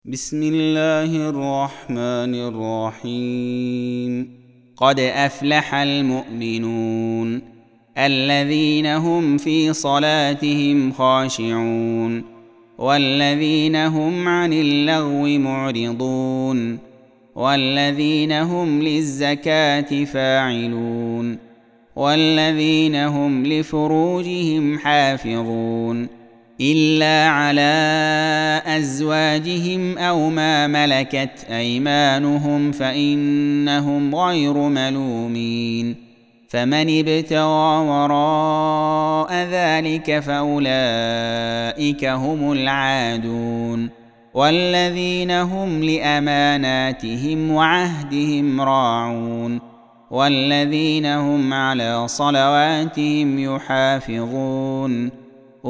بسم الله الرحمن الرحيم. قد أفلح المؤمنون الذين هم في صلاتهم خاشعون والذين هم عن اللغو معرضون والذين هم للزكاة فاعلون والذين هم لفروجهم حافظون إلا على أزواجهم أو ما ملكت أيمانهم فإنهم غير ملومين، فمن ابتغى وراء ذلك فأولئك هم العادون، والذين هم لأماناتهم وعهدهم راعون والذين هم على صلواتهم يحافظون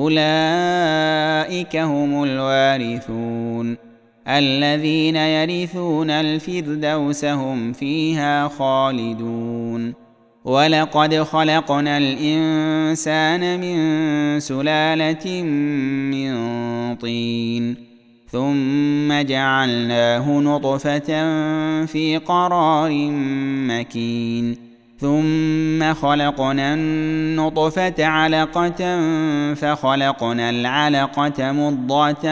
أولئك هم الوارثون الذين يرثون الفردوس هم فيها خالدون. ولقد خلقنا الإنسان من سلالة من طين ثم جعلناه نطفة في قرار مكين ثم خلقنا النطفة علقة فخلقنا العلقة مضغة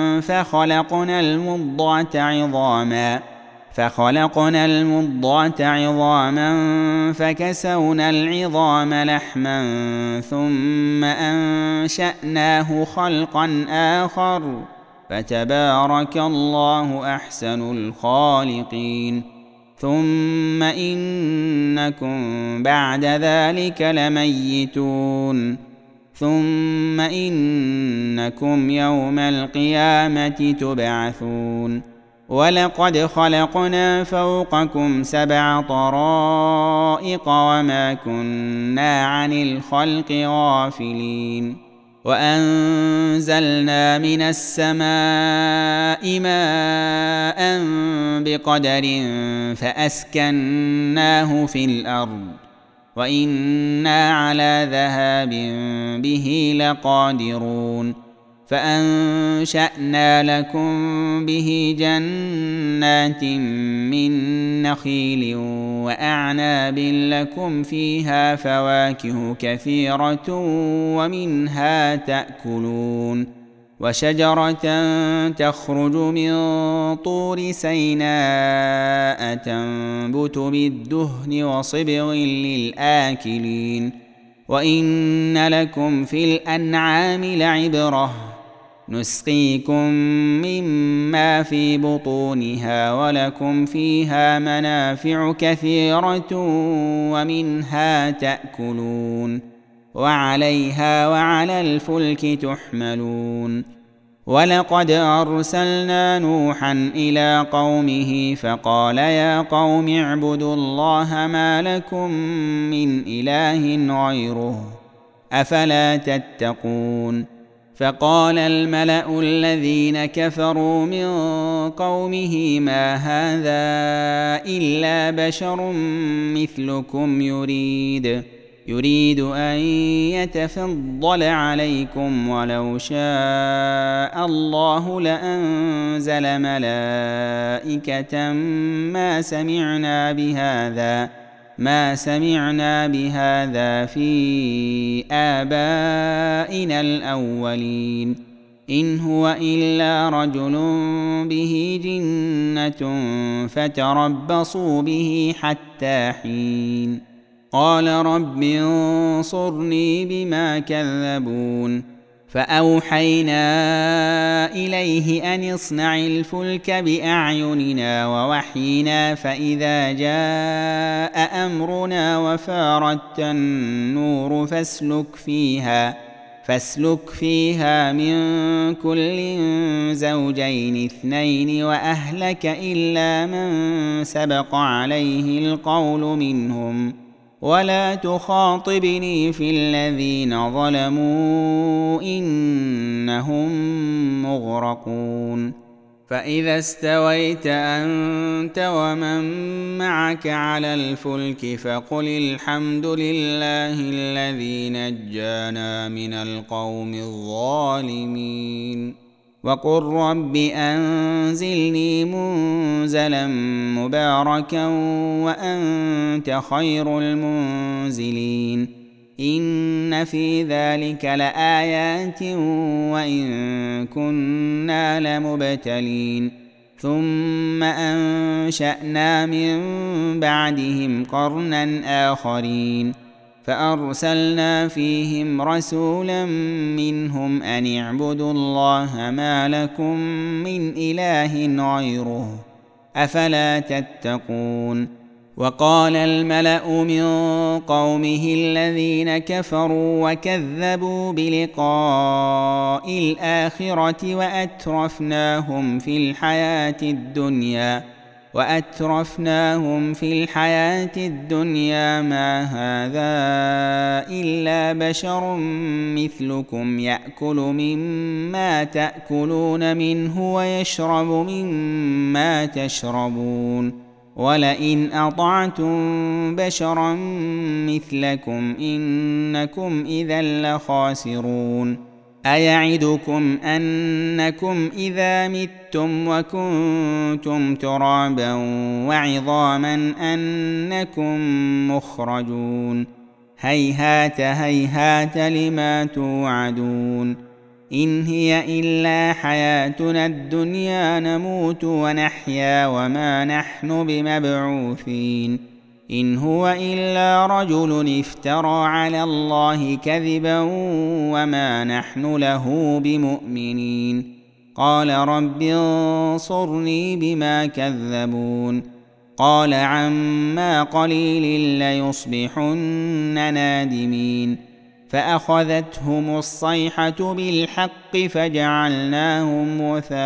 فخلقنا المضغة عظاما فكسونا العظام لحما ثم أنشأناه خلقا آخر فتبارك الله أحسن الخالقين. ثم إنكم بعد ذلك لميتون ثم إنكم يوم القيامة تبعثون. ولقد خلقنا فوقكم 7 طرائق وما كنا عن الخلق غافلين، وأنزلنا من السماء ماء بقدر فأسكناه في الأرض وإنا على ذهاب به لقادرون. فأنشأنا لكم به جنات من نخيل وأعناب لكم فيها فواكه كثيرة ومنها تأكلون، وشجرة تخرج من طور سيناء تنبت بالدهن وصبغ للآكلين. وإن لكم في الأنعام لعبرة نسقيكم مما في بطونها ولكم فيها منافع كثيرة ومنها تأكلون وعليها وعلى الفلك تحملون. ولقد أرسلنا نوحا إلى قومه فقال يا قوم اعبدوا الله ما لكم من إله غيره أفلا تتقون. فقال الملأ الذين كفروا من قومه ما هذا إلا بشر مثلكم يريد أن يتفضل عليكم ولو شاء الله لأنزل ملائكة ما سمعنا بهذا في آبائنا الأولين إن هو إلا رجل به جنة فتربصوا به حتى حين. قال رب انصرني بما كذبون. فأوحينا إليه أن اصنع الفلك بأعيننا ووحينا فإذا جاء أمرنا وفارت النور فاسلك فيها من كل زوجين 2 وأهلك إلا من سبق عليه القول منهم ولا تخاطبني في الذين ظلموا إنهم مغرقون. فإذا استويت أنت ومن معك على الفلك فقل الحمد لله الذي نجانا من القوم الظالمين. وقل رب أنزلني منزلا مباركا وأنت خير المنزلين إن في ذلك لآيات وإن كنا لمبتلين ثم أنشأنا من بعدهم قرنا آخرين فأرسلنا فيهم رسولا منهم أن اعبدوا الله ما لكم من إله غيره أفلا تتقون وقال الملأ من قومه الذين كفروا وكذبوا بلقاء الآخرة وأترفناهم في الحياة الدنيا ما هذا إلا بشر مثلكم يأكل مما تأكلون منه ويشرب مما تشربون ولئن أطعتم بشرا مثلكم إنكم إذا لخاسرون أيعدكم أنكم إذا متم وكنتم ترابا وعظاما أنكم مخرجون هيهات هيهات لما توعدون إن هي إلا حياتنا الدنيا نموت ونحيا وما نحن بمبعوثين إن هو إلا رجل افترى على الله كذبا وما نحن له بمؤمنين قال رب انصرني بما كذبون قال عما قليل ليصبحن نادمين فأخذتهم الصيحة بالحق فجعلناهم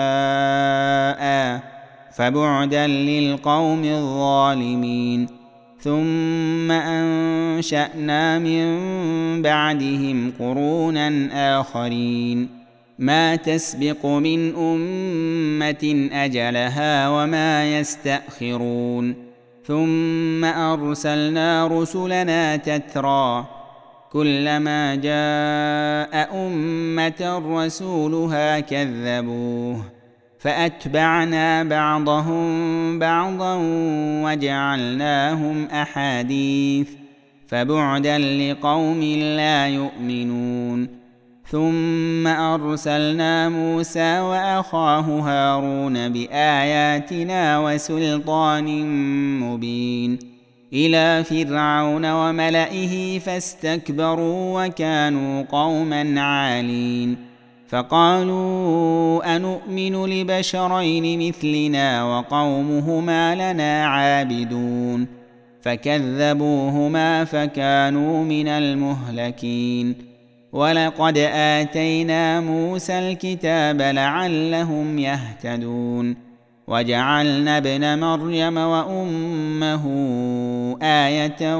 غثاء فبعدا للقوم الظالمين ثم أنشأنا من بعدهم قرونا آخرين ما تسبق من أمة أجلها وما يستأخرون ثم أرسلنا رسلنا تترى كلما جاء أمة رسولها كذبوه فأتبعنا بعضهم بعضا وجعلناهم أحاديث فبعدا لقوم لا يؤمنون ثم أرسلنا موسى وأخاه هارون بآياتنا وسلطان مبين إلى فرعون وملئه فاستكبروا وكانوا قوما عالين فقالوا أنؤمن لبشرين مثلنا وقومهما لنا عابدون فكذبوهما فكانوا من المهلكين ولقد آتينا موسى الكتاب لعلهم يهتدون وجعلنا ابن مريم وأمه آية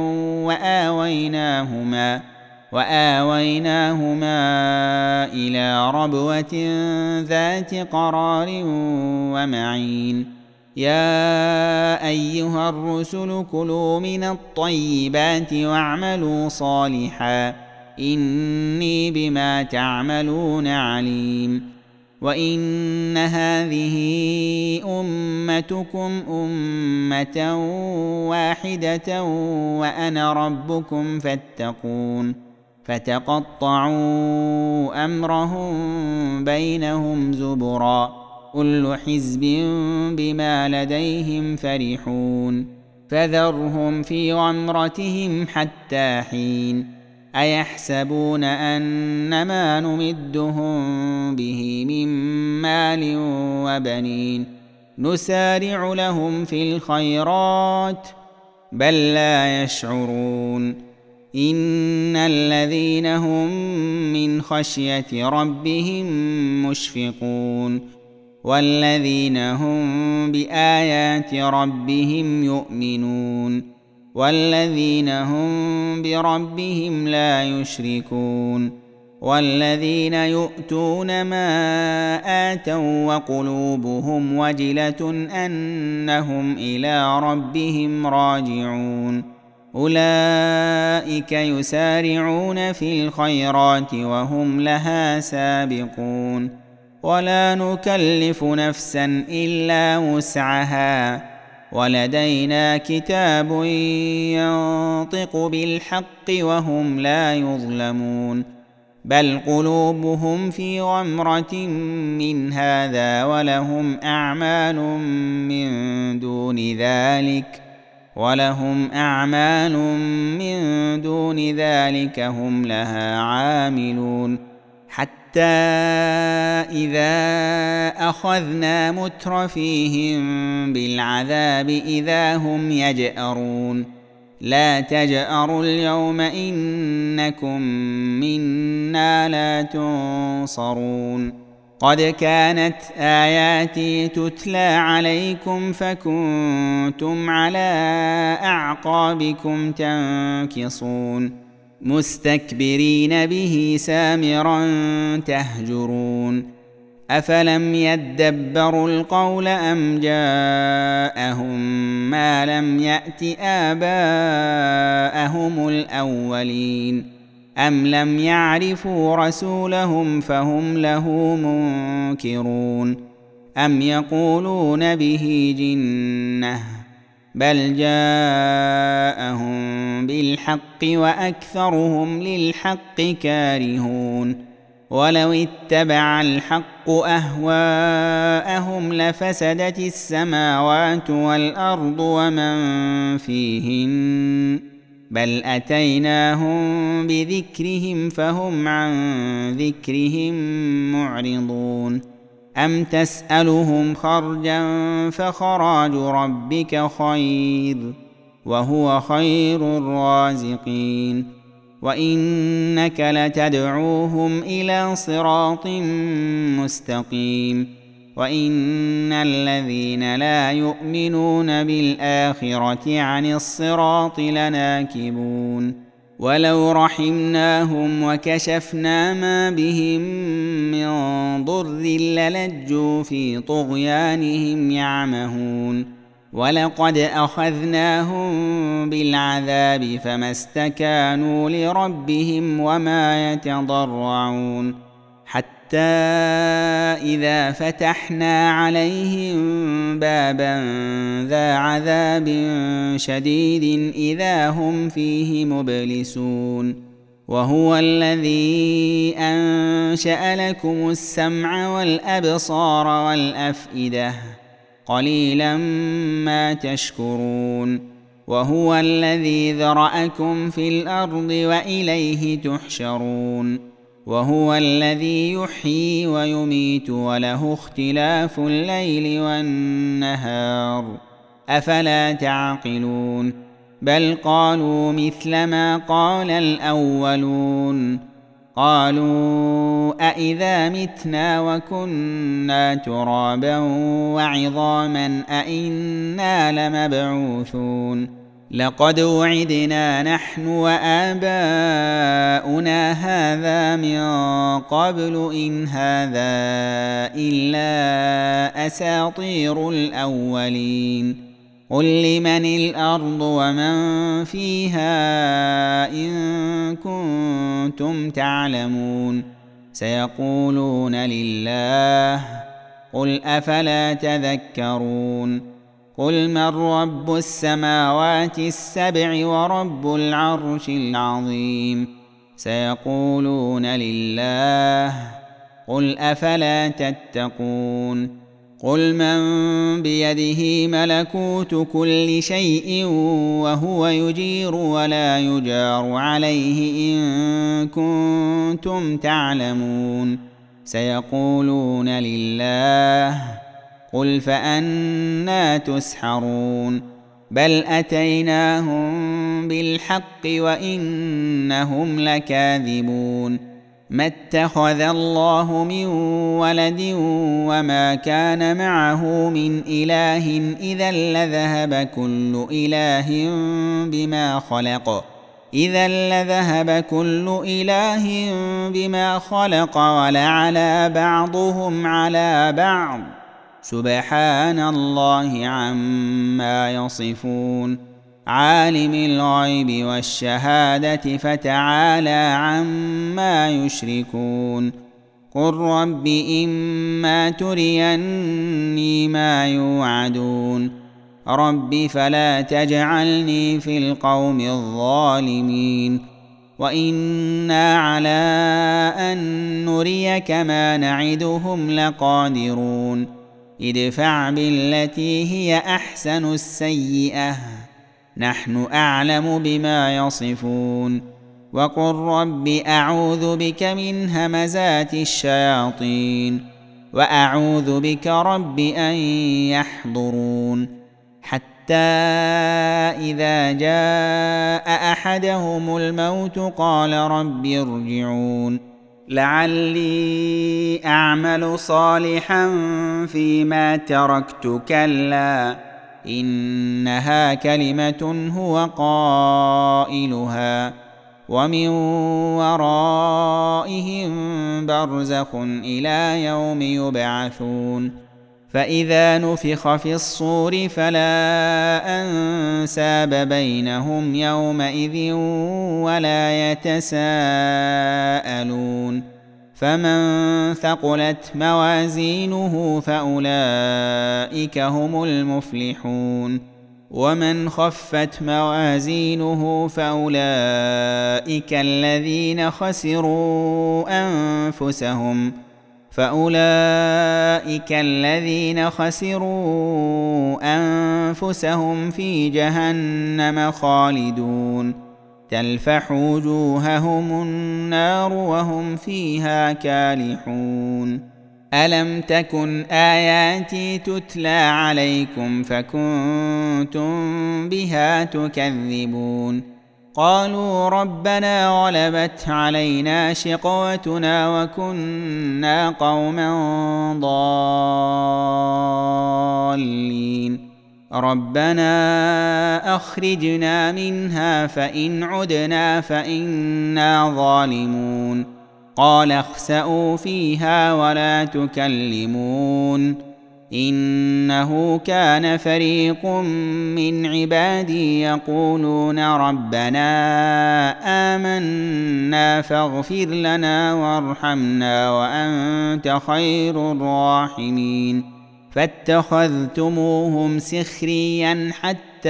وآويناهما إلى ربوة ذات قرار ومعين يا أيها الرسل كلوا من الطيبات واعملوا صالحا إني بما تعملون عليم وإن هذه أمتكم أمة واحدة وأنا ربكم فاتقون فتقطعوا أمرهم بينهم زبرا كل حزب بما لديهم فرحون فذرهم في غمرتهم حتى حين أيحسبون أنما نمدهم به من مال وبنين نسارع لهم في الخيرات بل لا يشعرون إن الذين هم من خشية ربهم مشفقون والذين هم بآيات ربهم يؤمنون والذين هم بربهم لا يشركون والذين يؤتون ما آتوا وقلوبهم وجلة أنهم إلى ربهم راجعون أولئك يسارعون في الخيرات وهم لها سابقون ولا نكلف نفسا إلا وسعها ولدينا كتاب ينطق بالحق وهم لا يظلمون بل قلوبهم في غمرة من هذا ولهم أعمال من دون ذلك هم لها عاملون حتى إذا أخذنا مترفيهم بالعذاب إذا هم يجأرون لا تجأروا اليوم إنكم منا لا تنصرون قد كانت آياتي تتلى عليكم فكنتم على أعقابكم تنكصون مستكبرين به سامرا تهجرون أفلم يدبروا القول أم جاءهم ما لم يأت آباءهم الأولين أم لم يعرفوا رسولهم فهم له منكرون أم يقولون به جنة بل جاءهم بالحق وأكثرهم للحق كارهون ولو اتبع الحق أهواءهم لفسدت السماوات والأرض ومن فيهن بل أتيناهم بذكرهم فهم عن ذكرهم معرضون أم تسألهم خرجا فخراج ربك خير وهو خير الرازقين وإنك لتدعوهم إلى صراط مستقيم وإن الذين لا يؤمنون بالآخرة عن الصراط لناكبون ولو رحمناهم وكشفنا ما بهم من ضر للجوا في طغيانهم يعمهون ولقد أخذناهم بالعذاب فما استكانوا لربهم وما يتضرعون حتى إذا فتحنا عليهم بابا ذا عذاب شديد إذا هم فيه مبلسون وهو الذي أنشأ لكم السمع والأبصار والأفئدة قليلا ما تشكرون وهو الذي ذرأكم في الأرض وإليه تحشرون وهو الذي يحيي ويميت وله اختلاف الليل والنهار أفلا تعقلون بل قالوا مثل ما قال الأولون قالوا أإذا متنا وكنا ترابا وعظاما أإنا لمبعوثون لقد وعدنا نحن وآباؤنا هذا من قبل إن هذا إلا أساطير الأولين قل لمن الأرض ومن فيها إن كنتم تعلمون سيقولون لله قل أفلا تذكرون قل من رب السماوات السبع ورب العرش العظيم سيقولون لله قل أفلا تتقون قل من بيده ملكوت كل شيء وهو يجير ولا يجار عليه إن كنتم تعلمون سيقولون لله قل فأنى تسحرون بل أتيناهم بالحق وإنهم لكاذبون ما اتخذ الله من ولد وما كان معه من إله إذا لذهب كل إله بما خلق ولعلى بعضهم على بعض سبحان الله عما يصفون عالم الغيب والشهادة فتعالى عما يشركون قل رب إما تريني ما يوعدون رب فلا تجعلني في القوم الظالمين وإنا على أن نريك ما نعدهم لقادرون ادفع بالتي هي أحسن السيئة نحن أعلم بما يصفون وقل رب أعوذ بك من همزات الشياطين وأعوذ بك رب أن يحضرون حتى إذا جاء أحدهم الموت قال رب ارجعون لعلي أعمل صالحا فيما تركت كلا إنها كلمة هو قائلها ومن ورائهم برزخ إلى يوم يبعثون فإذا نفخ في الصور فلا أنساب بينهم يومئذ ولا يتساءلون فمن ثقلت موازينه فأولئك هم المفلحون ومن خفت موازينه فأولئك الذين خسروا أنفسهم في جهنم خالدون تلفح وجوههم النار وهم فيها كالحون ألم تكن آياتي تتلى عليكم فكنتم بها تكذبون قالوا ربنا غلبت علينا شقوتنا وكنا قوما ضالين ربنا أخرجنا منها فإن عدنا فإنا ظالمون قال اخسئوا فيها ولا تكلمون إنه كان فريق من عبادي يقولون ربنا آمنا فاغفر لنا وارحمنا وأنت خير الراحمين فاتخذتموهم سخريا حتى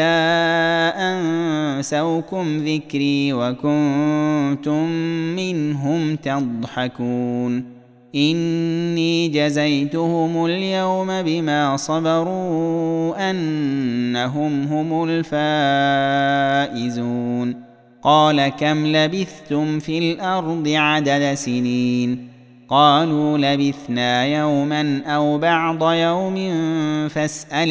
أنسوكم ذكري وكنتم منهم تضحكون إني جزيتهم اليوم بما صبروا أنهم هم الفائزون قال كم لبثتم في الأرض عدد سنين قالوا لبثنا يوما أو بعض يوم فاسأل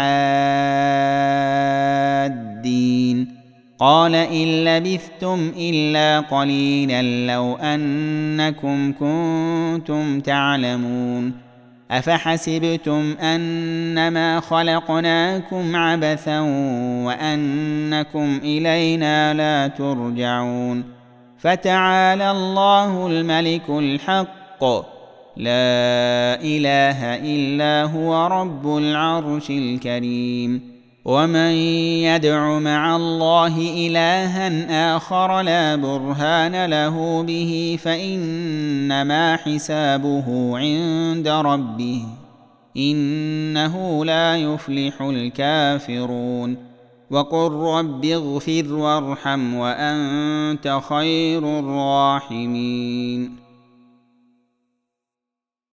العادين قال إن لبثتم إلا قليلا لو أنكم كنتم تعلمون أفحسبتم أنما خلقناكم عبثا وأنكم إلينا لا ترجعون فتعالى الله الملك الحق لا إله إلا هو رب العرش الكريم ومن يدع مع الله إلها آخر لا برهان له به فإنما حسابه عند ربه إنه لا يفلح الكافرون وقل رب اغفر وارحم وأنت خير الراحمين